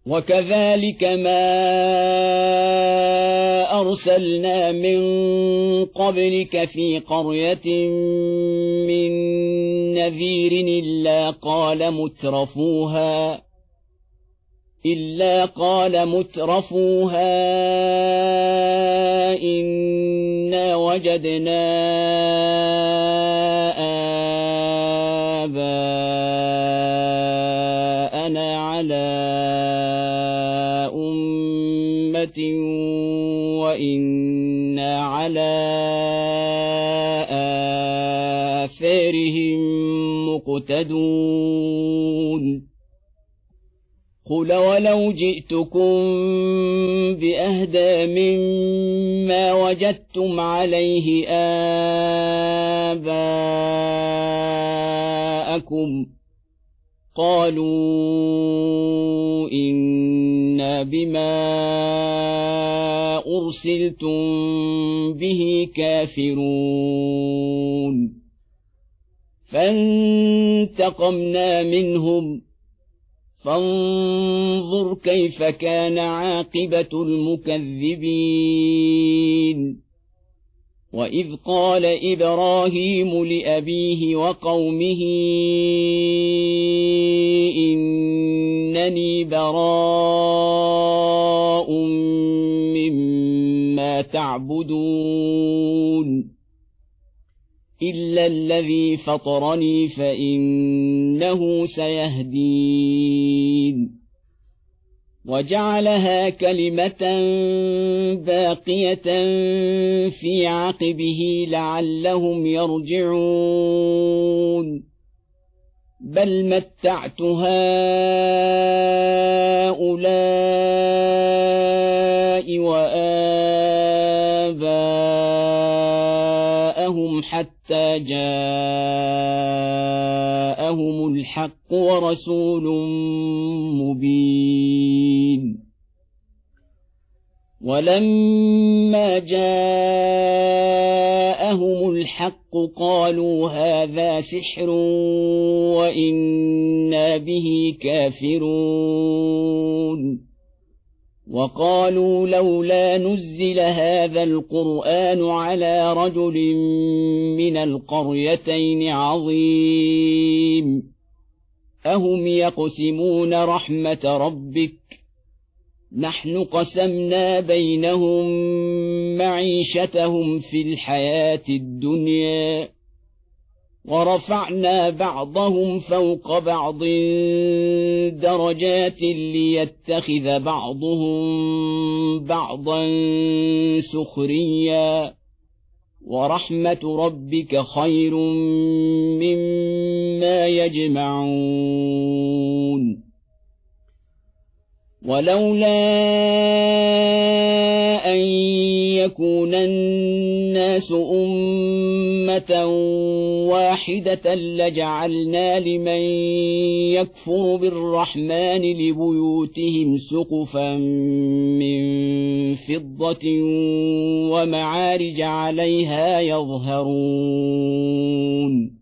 وكذلك ما أرسلنا من قبلك في قرية من نذير إلا قال مترفوها إنا وجدنا آباءنا على أمة وإنا على آثارهم مقتدون قل ولو جئتكم بأهدى مما وجدتم عليه آباءكم قالوا إنا بما أرسلتم به كافرون فانتقمنا منهم فانظر كيف كان عاقبة المكذبين وإذ قال إبراهيم لأبيه وقومه إنني براء مما تعبدون إلا الذي فطرني فإنه سيهدين وجعلها كلمة باقية في عقبه لعلهم يرجعون بل متعت هؤلاء وآباءهم حتى جاءهم الحق ورسول مبين ولما جاءهم الحق قالوا هذا سحر وإنا به كافرون وقالوا لولا نزل هذا القرآن على رجل من القريتين عظيم أهم يقسمون رحمة ربك نحن قسمنا بينهم معيشتهم في الحياة الدنيا ورفعنا بعضهم فوق بعض درجات ليتخذ بعضهم بعضا سخريا ورحمة ربك خير مما يجمعون ولولا أن يكون الناس أمة واحدة لجعلنا لمن يكفر بالرحمن لبيوتهم سقفا من فضة ومعارج عليها يظهرون